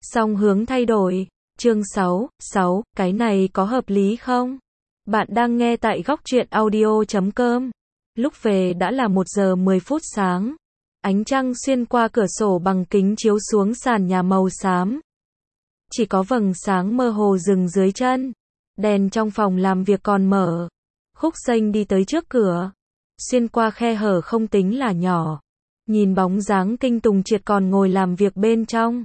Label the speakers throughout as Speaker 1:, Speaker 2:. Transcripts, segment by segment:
Speaker 1: Song hướng thay đổi. Chương 6, cái này có hợp lý không? Bạn đang nghe tại góc truyện audio.com. Lúc về đã là 1 giờ 10 phút sáng. Ánh trăng xuyên qua cửa sổ bằng kính chiếu xuống sàn nhà màu xám. Chỉ có vầng sáng mơ hồ dừng dưới chân. Đèn trong phòng làm việc còn mở. Khúc Xanh đi tới trước cửa. Xuyên qua khe hở không tính là nhỏ. Nhìn bóng dáng Kinh Tùng Triệt còn ngồi làm việc bên trong.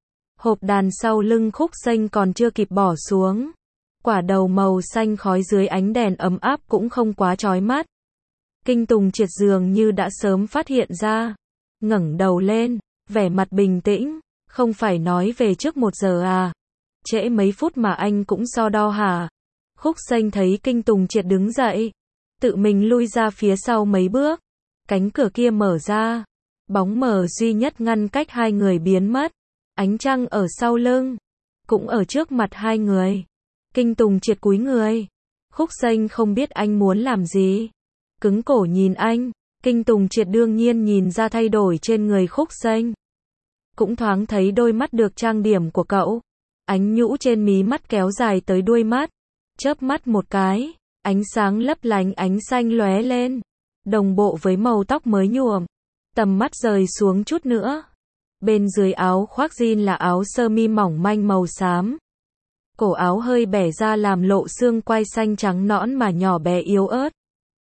Speaker 1: Hộp đàn sau lưng Khúc Xanh còn chưa kịp bỏ xuống. Quả đầu màu xanh khói dưới ánh đèn ấm áp cũng không quá chói mắt. Kinh Tùng Triệt dường như đã sớm phát hiện ra. Ngẩng đầu lên, vẻ mặt bình tĩnh. Không phải nói về trước 1 giờ à? Trễ mấy phút mà anh cũng so đo hả? Khúc Xanh thấy Kinh Tùng Triệt đứng dậy. Tự mình lui ra phía sau mấy bước. Cánh cửa kia mở ra. Bóng mờ duy nhất ngăn cách hai người biến mất. Ánh trăng ở sau lưng. Cũng ở trước mặt hai người. Kinh Tùng Triệt cúi người. Khúc Xanh không biết anh muốn làm gì. Cứng cổ nhìn anh. Kinh Tùng Triệt đương nhiên nhìn ra thay đổi trên người Khúc Xanh. Cũng thoáng thấy đôi mắt được trang điểm của cậu. Ánh nhũ trên mí mắt kéo dài tới đuôi mắt. Chớp mắt một cái. Ánh sáng lấp lánh ánh xanh lóe lên. Đồng bộ với màu tóc mới nhuộm. Tầm mắt rời xuống chút nữa. Bên dưới áo khoác jean là áo sơ mi mỏng manh màu xám. Cổ áo hơi bẻ ra làm lộ xương quai xanh trắng nõn mà nhỏ bé yếu ớt.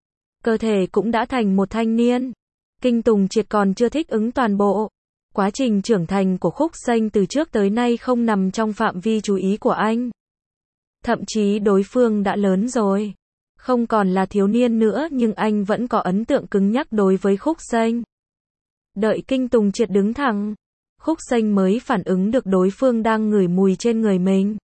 Speaker 1: Cơ thể cũng đã thành một thanh niên. Kinh Tùng Triệt còn chưa thích ứng toàn bộ. Quá trình trưởng thành của Khúc Xanh từ trước tới nay không nằm trong phạm vi chú ý của anh. Thậm chí đối phương đã lớn rồi. Không còn là thiếu niên nữa nhưng anh vẫn có ấn tượng cứng nhắc đối với Khúc Xanh. Đợi Kinh Tùng Triệt đứng thẳng. Khúc Xanh mới phản ứng được đối phương đang ngửi mùi trên người mình.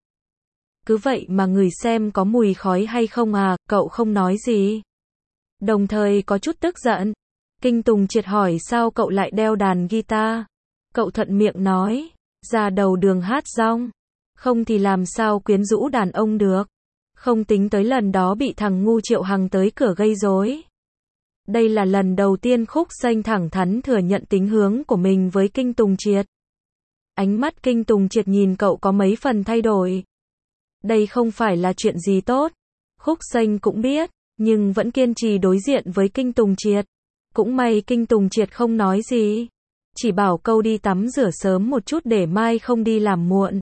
Speaker 1: Cứ vậy mà ngửi xem có mùi khói hay không à, cậu không nói gì. Đồng thời có chút tức giận. Kinh Tùng Triệt hỏi sao cậu lại đeo đàn guitar. Cậu thuận miệng nói, ra đầu đường hát rong. Không thì làm sao quyến rũ đàn ông được. Không tính tới lần đó bị thằng ngu Triệu Hằng tới cửa gây rối. Đây là lần đầu tiên Khúc Xanh thẳng thắn thừa nhận tính hướng của mình với Kinh Tùng Triệt. Ánh mắt Kinh Tùng Triệt nhìn cậu có mấy phần thay đổi. Đây không phải là chuyện gì tốt. Khúc Xanh cũng biết, nhưng vẫn kiên trì đối diện với Kinh Tùng Triệt. Cũng may Kinh Tùng Triệt không nói gì. Chỉ bảo câu đi tắm rửa sớm một chút để mai không đi làm muộn.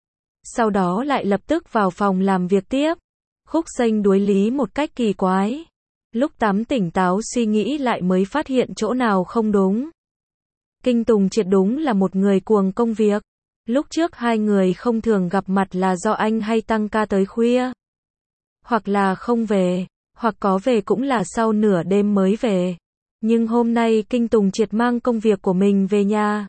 Speaker 1: Sau đó lại lập tức vào phòng làm việc tiếp. Khúc Xanh đối lý một cách kỳ quái. Lúc tắm tỉnh táo suy nghĩ lại mới phát hiện chỗ nào không đúng. Kinh Tùng Triệt đúng là một người cuồng công việc. Lúc trước hai người không thường gặp mặt là do anh hay tăng ca tới khuya. Hoặc là không về, hoặc có về cũng là sau nửa đêm mới về. Nhưng hôm nay Kinh Tùng Triệt mang công việc của mình về nhà.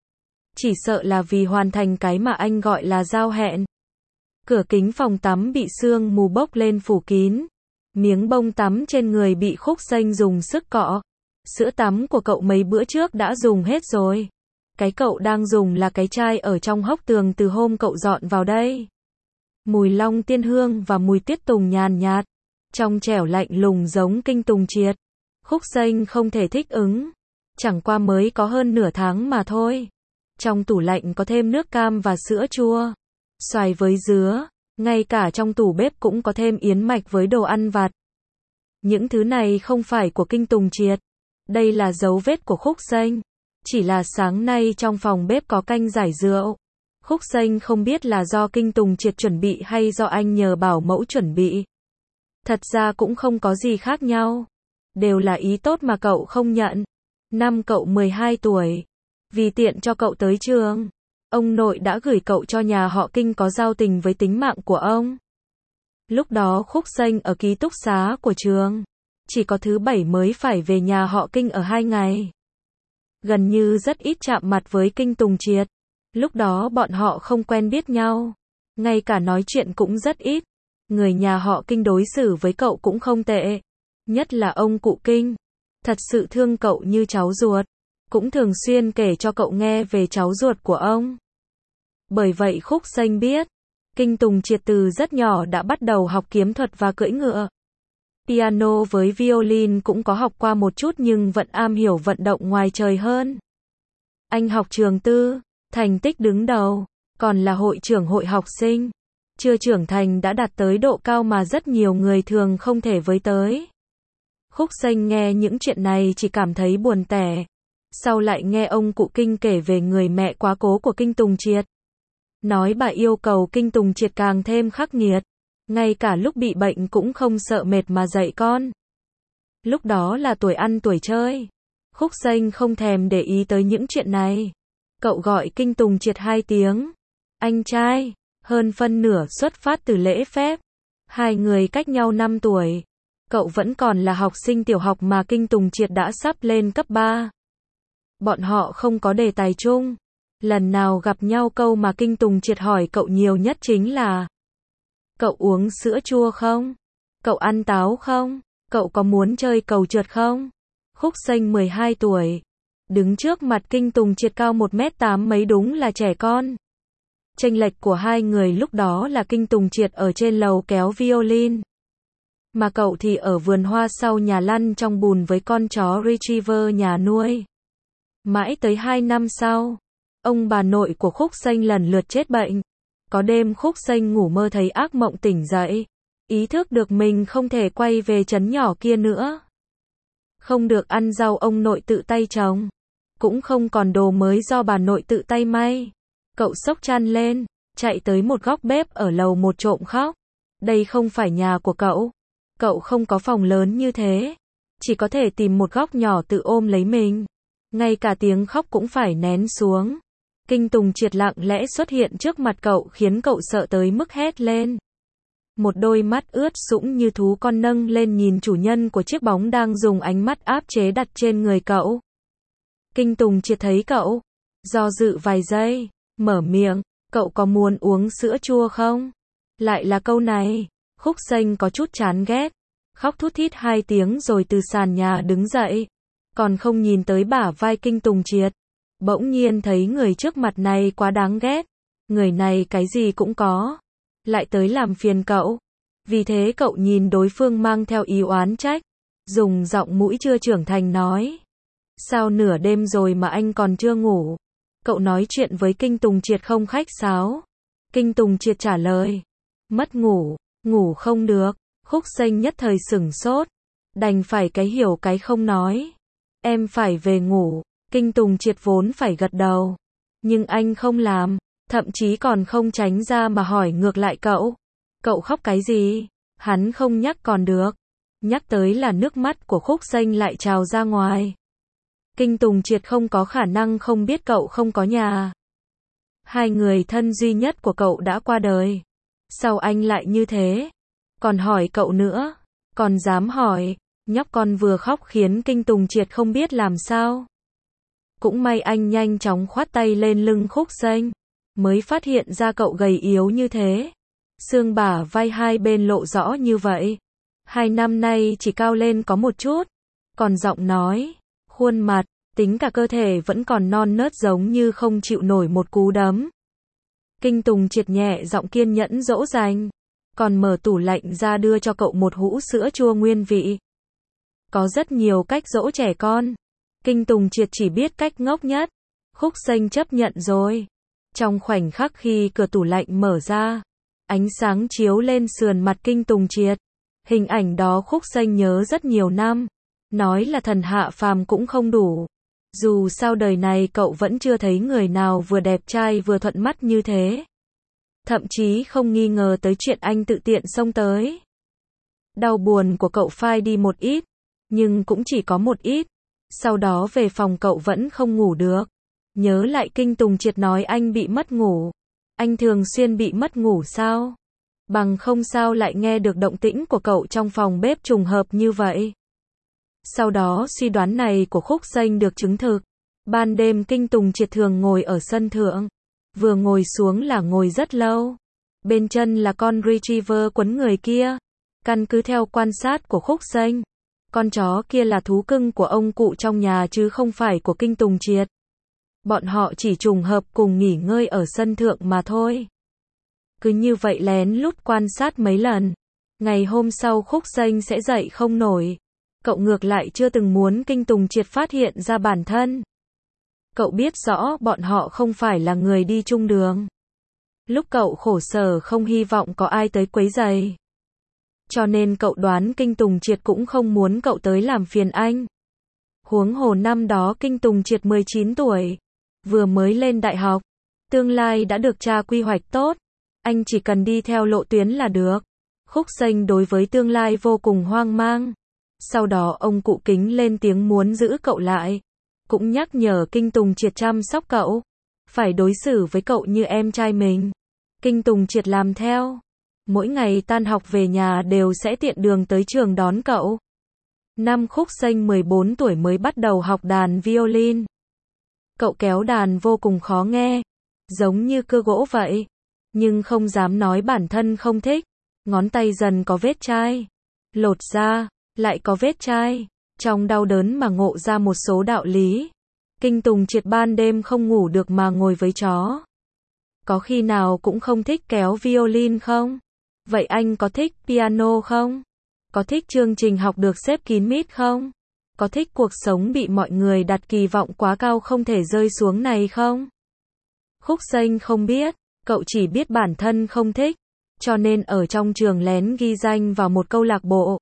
Speaker 1: Chỉ sợ là vì hoàn thành cái mà anh gọi là giao hẹn. Cửa kính phòng tắm bị sương mù bốc lên phủ kín. Miếng bông tắm trên người bị Khúc Xanh dùng sức cọ. Sữa tắm của cậu mấy bữa trước đã dùng hết rồi. Cái cậu đang dùng là cái chai ở trong hốc tường từ hôm cậu dọn vào đây. Mùi long tiên hương và mùi tiết tùng nhàn nhạt. Trong trẻo lạnh lùng giống Kinh Tùng Triệt. Khúc Xanh không thể thích ứng. Chẳng qua mới có hơn nửa tháng mà thôi. Trong tủ lạnh có thêm nước cam và sữa chua. Xoài với dứa. Ngay cả trong tủ bếp cũng có thêm yến mạch với đồ ăn vặt. Những thứ này không phải của Kinh Tùng Triệt. Đây là dấu vết của Khúc Xanh. Chỉ là sáng nay trong phòng bếp có canh giải rượu. Khúc Xanh không biết là do Kinh Tùng Triệt chuẩn bị hay do anh nhờ bảo mẫu chuẩn bị. Thật ra cũng không có gì khác nhau. Đều là ý tốt mà cậu không nhận. Năm cậu 12 tuổi. Vì tiện cho cậu tới trường. Ông nội đã gửi cậu cho nhà họ Kinh có giao tình với tính mạng của ông. Lúc đó Khúc Xanh ở ký túc xá của trường. Chỉ có thứ 7 mới phải về nhà họ Kinh ở 2 ngày. Gần như rất ít chạm mặt với Kinh Tùng Triệt. Lúc đó bọn họ không quen biết nhau. Ngay cả nói chuyện cũng rất ít. Người nhà họ Kinh đối xử với cậu cũng không tệ. Nhất là ông cụ Kinh. Thật sự thương cậu như cháu ruột. Cũng thường xuyên kể cho cậu nghe về cháu ruột của ông. Bởi vậy Khúc Xanh biết. Kinh Tùng Triệt từ rất nhỏ đã bắt đầu học kiếm thuật và cưỡi ngựa. Piano với violin cũng có học qua một chút nhưng vẫn am hiểu vận động ngoài trời hơn. Anh học trường tư, thành tích đứng đầu. còn là hội trưởng hội học sinh. Chưa trưởng thành đã đạt tới độ cao mà rất nhiều người thường không thể với tới. Khúc Xanh nghe những chuyện này chỉ cảm thấy buồn tẻ. Sau lại nghe ông cụ Kinh kể về người mẹ quá cố của Kinh Tùng Triệt. Nói bà yêu cầu Kinh Tùng Triệt càng thêm khắc nghiệt. Ngay cả lúc bị bệnh cũng không sợ mệt mà dạy con. Lúc đó là tuổi ăn tuổi chơi. Khúc Xanh không thèm để ý tới những chuyện này. Cậu gọi Kinh Tùng Triệt 2 tiếng. Anh trai, hơn phân nửa xuất phát từ lễ phép. Hai người cách nhau 5 tuổi. Cậu vẫn còn là học sinh tiểu học mà Kinh Tùng Triệt đã sắp lên cấp 3. Bọn họ không có đề tài chung. Lần nào gặp nhau câu mà Kinh Tùng Triệt hỏi cậu nhiều nhất chính là: cậu uống sữa chua không? Cậu ăn táo không? Cậu có muốn chơi cầu trượt không? Khúc Xanh 12 tuổi. Đứng trước mặt Kinh Tùng Triệt cao 1m8 mấy đúng là trẻ con. Chênh lệch của hai người lúc đó là Kinh Tùng Triệt ở trên lầu kéo violin. Mà cậu thì ở vườn hoa sau nhà lăn trong bùn với con chó Retriever nhà nuôi. Mãi tới 2 năm sau, ông bà nội của Khúc Xanh lần lượt chết bệnh. Có đêm Khúc Xanh ngủ mơ thấy ác mộng tỉnh dậy. Ý thức được mình không thể quay về trấn nhỏ kia nữa. Không được ăn rau ông nội tự tay trồng. Cũng không còn đồ mới do bà nội tự tay may. Cậu xốc chăn lên, chạy tới một góc bếp ở lầu 1 trộm khóc. Đây không phải nhà của cậu. Cậu không có phòng lớn như thế. Chỉ có thể tìm một góc nhỏ tự ôm lấy mình. Ngay cả tiếng khóc cũng phải nén xuống. Kinh Tùng Triệt lặng lẽ xuất hiện trước mặt cậu khiến cậu sợ tới mức hét lên. Một đôi mắt ướt sũng như thú con nâng lên nhìn chủ nhân của chiếc bóng đang dùng ánh mắt áp chế đặt trên người cậu. Kinh Tùng Triệt thấy cậu, do dự vài giây, mở miệng, cậu có muốn uống sữa chua không? Lại là câu này, Khúc Xanh có chút chán ghét, khóc thút thít 2 tiếng rồi từ sàn nhà đứng dậy, còn không nhìn tới bả vai Kinh Tùng Triệt. Bỗng nhiên thấy người trước mặt này quá đáng ghét, người này cái gì cũng có, lại tới làm phiền cậu. Vì thế cậu nhìn đối phương mang theo ý oán trách, dùng giọng mũi chưa trưởng thành nói. Sao nửa đêm rồi mà anh còn chưa ngủ? Cậu nói chuyện với Kinh Tùng Triệt không khách sáo. Kinh Tùng Triệt trả lời. Mất ngủ, ngủ không được. Khúc Xanh nhất thời sửng sốt. Đành phải cái hiểu cái không nói. Em phải về ngủ. Kinh Tùng Triệt vốn phải gật đầu. Nhưng anh không làm. Thậm chí còn không tránh ra mà hỏi ngược lại cậu. Cậu khóc cái gì? Hắn không nhắc còn được. Nhắc tới là nước mắt của Khúc Xanh lại trào ra ngoài. Kinh Tùng Triệt không có khả năng không biết cậu không có nhà. Hai người thân duy nhất của cậu đã qua đời. Sao anh lại như thế? Còn hỏi cậu nữa. Còn dám hỏi. Nhóc con vừa khóc khiến Kinh Tùng Triệt không biết làm sao. Cũng may anh nhanh chóng khoát tay lên lưng Khúc Xanh. Mới phát hiện ra cậu gầy yếu như thế. Xương bả vai hai bên lộ rõ như vậy. 2 năm nay chỉ cao lên có một chút. Còn giọng nói, khuôn mặt, tính cả cơ thể vẫn còn non nớt giống như không chịu nổi một cú đấm. Kinh Tùng Triệt nhẹ giọng kiên nhẫn dỗ dành. Còn mở tủ lạnh ra đưa cho cậu một hũ sữa chua nguyên vị. Có rất nhiều cách dỗ trẻ con. Kinh Tùng Triệt chỉ biết cách ngốc nhất. Khúc Xanh chấp nhận rồi. Trong khoảnh khắc khi cửa tủ lạnh mở ra, ánh sáng chiếu lên sườn mặt Kinh Tùng Triệt. Hình ảnh đó Khúc Xanh nhớ rất nhiều năm. Nói là thần hạ phàm cũng không đủ. Dù sao đời này cậu vẫn chưa thấy người nào vừa đẹp trai vừa thuận mắt như thế. Thậm chí không nghi ngờ tới chuyện anh tự tiện xông tới. Đau buồn của cậu phai đi một ít, nhưng cũng chỉ có một ít. Sau đó về phòng cậu vẫn không ngủ được. Nhớ lại Kinh Tùng Triệt nói anh bị mất ngủ. Anh thường xuyên bị mất ngủ sao? Bằng không sao lại nghe được động tĩnh của cậu trong phòng bếp trùng hợp như vậy. Sau đó suy đoán này của Khúc Xanh được chứng thực. Ban đêm Kinh Tùng Triệt thường ngồi ở sân thượng. Vừa ngồi xuống là ngồi rất lâu. Bên chân là con Retriever quấn người kia. Căn cứ theo quan sát của Khúc Xanh, con chó kia là thú cưng của ông cụ trong nhà chứ không phải của Kinh Tùng Triệt. Bọn họ chỉ trùng hợp cùng nghỉ ngơi ở sân thượng mà thôi. Cứ như vậy lén lút quan sát mấy lần. Ngày hôm sau Khúc Xanh sẽ dậy không nổi. Cậu ngược lại chưa từng muốn Kinh Tùng Triệt phát hiện ra bản thân. Cậu biết rõ bọn họ không phải là người đi chung đường. Lúc cậu khổ sở không hy vọng có ai tới quấy rầy. Cho nên cậu đoán Kinh Tùng Triệt cũng không muốn cậu tới làm phiền anh. Huống hồ năm đó Kinh Tùng Triệt 19 tuổi, vừa mới lên đại học, tương lai đã được cha quy hoạch tốt, anh chỉ cần đi theo lộ tuyến là được. Khúc Xanh đối với tương lai vô cùng hoang mang. Sau đó ông cụ Kính lên tiếng muốn giữ cậu lại, cũng nhắc nhở Kinh Tùng Triệt chăm sóc cậu, phải đối xử với cậu như em trai mình. Kinh Tùng Triệt làm theo, mỗi ngày tan học về nhà đều sẽ tiện đường tới trường đón cậu. Năm Khúc Xanh 14 tuổi mới bắt đầu học đàn violin. Cậu kéo đàn vô cùng khó nghe, giống như cưa gỗ vậy, nhưng không dám nói bản thân không thích. Ngón tay dần có vết chai, lột ra, lại có vết chai, trong đau đớn mà ngộ ra một số đạo lý. Kinh Tùng Triệt ban đêm không ngủ được mà ngồi với chó. Có khi nào cũng không thích kéo violin không? Vậy anh có thích piano không? Có thích chương trình học được xếp kín mít không? Có thích cuộc sống bị mọi người đặt kỳ vọng quá cao không thể rơi xuống này không? Khúc Xanh không biết, cậu chỉ biết bản thân không thích, cho nên ở trong trường lén ghi danh vào một câu lạc bộ.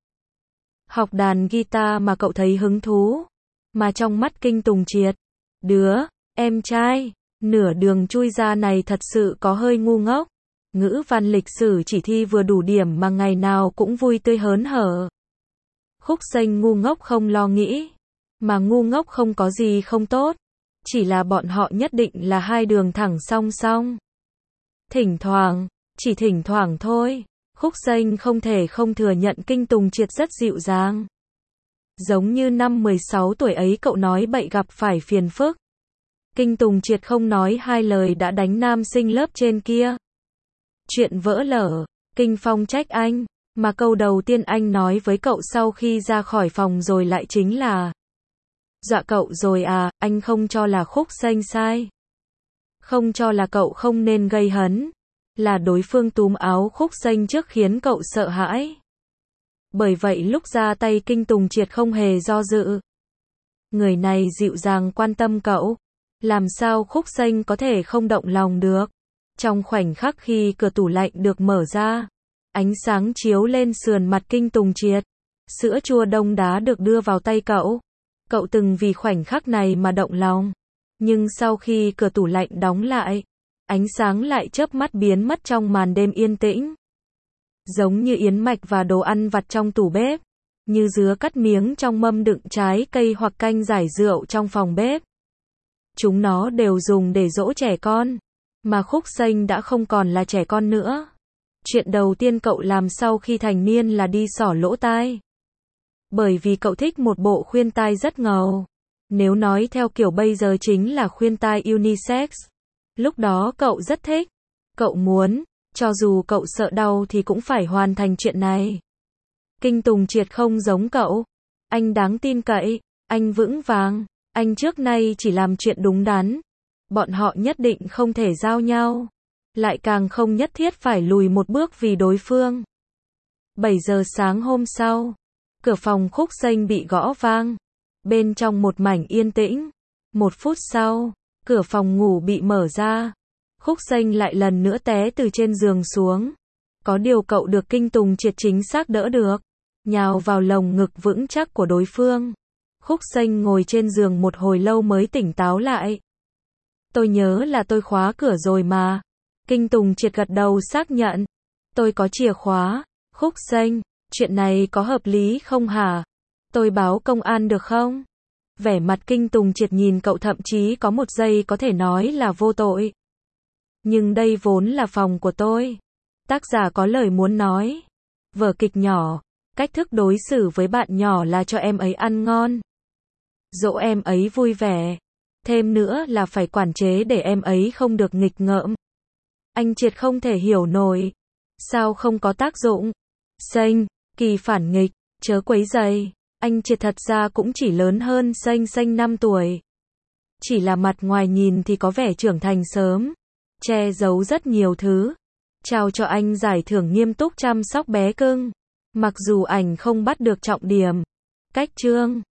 Speaker 1: Học đàn guitar mà cậu thấy hứng thú, mà trong mắt Kinh Tùng Triệt, đứa em trai nửa đường chui ra này thật sự có hơi ngu ngốc. Ngữ văn lịch sử chỉ thi vừa đủ điểm mà ngày nào cũng vui tươi hớn hở. Khúc Xanh ngu ngốc không lo nghĩ, mà ngu ngốc không có gì không tốt, chỉ là bọn họ nhất định là hai đường thẳng song song. Thỉnh thoảng, chỉ thỉnh thoảng thôi, Khúc Xanh không thể không thừa nhận Kinh Tùng Triệt rất dịu dàng. Giống như năm 16 tuổi ấy cậu nói bậy gặp phải phiền phức, Kinh Tùng Triệt không nói hai lời đã đánh nam sinh lớp trên kia. Chuyện vỡ lở, Kinh Phong trách anh, mà câu đầu tiên anh nói với cậu sau khi ra khỏi phòng rồi lại chính là: dọa cậu rồi à, anh không cho là Khúc Xanh sai. Không cho là cậu không nên gây hấn, là đối phương túm áo Khúc Xanh trước khiến cậu sợ hãi. Bởi vậy lúc ra tay Kinh Tùng Triệt không hề do dự. Người này dịu dàng quan tâm cậu, làm sao Khúc Xanh có thể không động lòng được. Trong khoảnh khắc khi cửa tủ lạnh được mở ra, ánh sáng chiếu lên sườn mặt Kinh Tùng Triệt, sữa chua đông đá được đưa vào tay cậu. Cậu từng vì khoảnh khắc này mà động lòng, nhưng sau khi cửa tủ lạnh đóng lại, ánh sáng lại chớp mắt biến mất trong màn đêm yên tĩnh. Giống như yến mạch và đồ ăn vặt trong tủ bếp, như dứa cắt miếng trong mâm đựng trái cây hoặc canh giải rượu trong phòng bếp. Chúng nó đều dùng để dỗ trẻ con, mà Khúc Xanh đã không còn là trẻ con nữa. Chuyện đầu tiên cậu làm sau khi thành niên là đi xỏ lỗ tai. Bởi vì cậu thích một bộ khuyên tai rất ngầu. Nếu nói theo kiểu bây giờ chính là khuyên tai unisex. Lúc đó cậu rất thích. Cậu muốn, cho dù cậu sợ đau thì cũng phải hoàn thành chuyện này. Kinh Tùng Triệt không giống cậu. Anh đáng tin cậy, anh vững vàng, anh trước nay chỉ làm chuyện đúng đắn. Bọn họ nhất định không thể giao nhau, lại càng không nhất thiết phải lùi một bước vì đối phương. 7 giờ sáng hôm sau, cửa phòng Khúc Xanh bị gõ vang. Bên trong một mảnh yên tĩnh. 1 phút sau, cửa phòng ngủ bị mở ra. Khúc Xanh lại lần nữa té từ trên giường xuống. Có điều cậu được Kinh Tùng Triệt chính xác đỡ được, nhào vào lồng ngực vững chắc của đối phương. Khúc Xanh ngồi trên giường một hồi lâu mới tỉnh táo lại. Tôi nhớ là tôi khóa cửa rồi mà. Kinh Tùng Triệt gật đầu xác nhận. Tôi có chìa khóa. Khúc Xanh, chuyện này có hợp lý không hả? Tôi báo công an được không? Vẻ mặt Kinh Tùng Triệt nhìn cậu thậm chí có một giây có thể nói là vô tội. Nhưng đây vốn là phòng của tôi. Tác giả có lời muốn nói. Vở kịch nhỏ, cách thức đối xử với bạn nhỏ là cho em ấy ăn ngon, dỗ em ấy vui vẻ. Thêm nữa là phải quản chế để em ấy không được nghịch ngợm. Anh Triệt không thể hiểu nổi. Sao không có tác dụng? Xanh, kỳ phản nghịch, chớ quấy rầy. Anh Triệt thật ra cũng chỉ lớn hơn Xanh 5 tuổi. Chỉ là mặt ngoài nhìn thì có vẻ trưởng thành sớm, che giấu rất nhiều thứ. Trao cho anh giải thưởng nghiêm túc chăm sóc bé cưng. Mặc dù ảnh không bắt được trọng điểm. Cách chương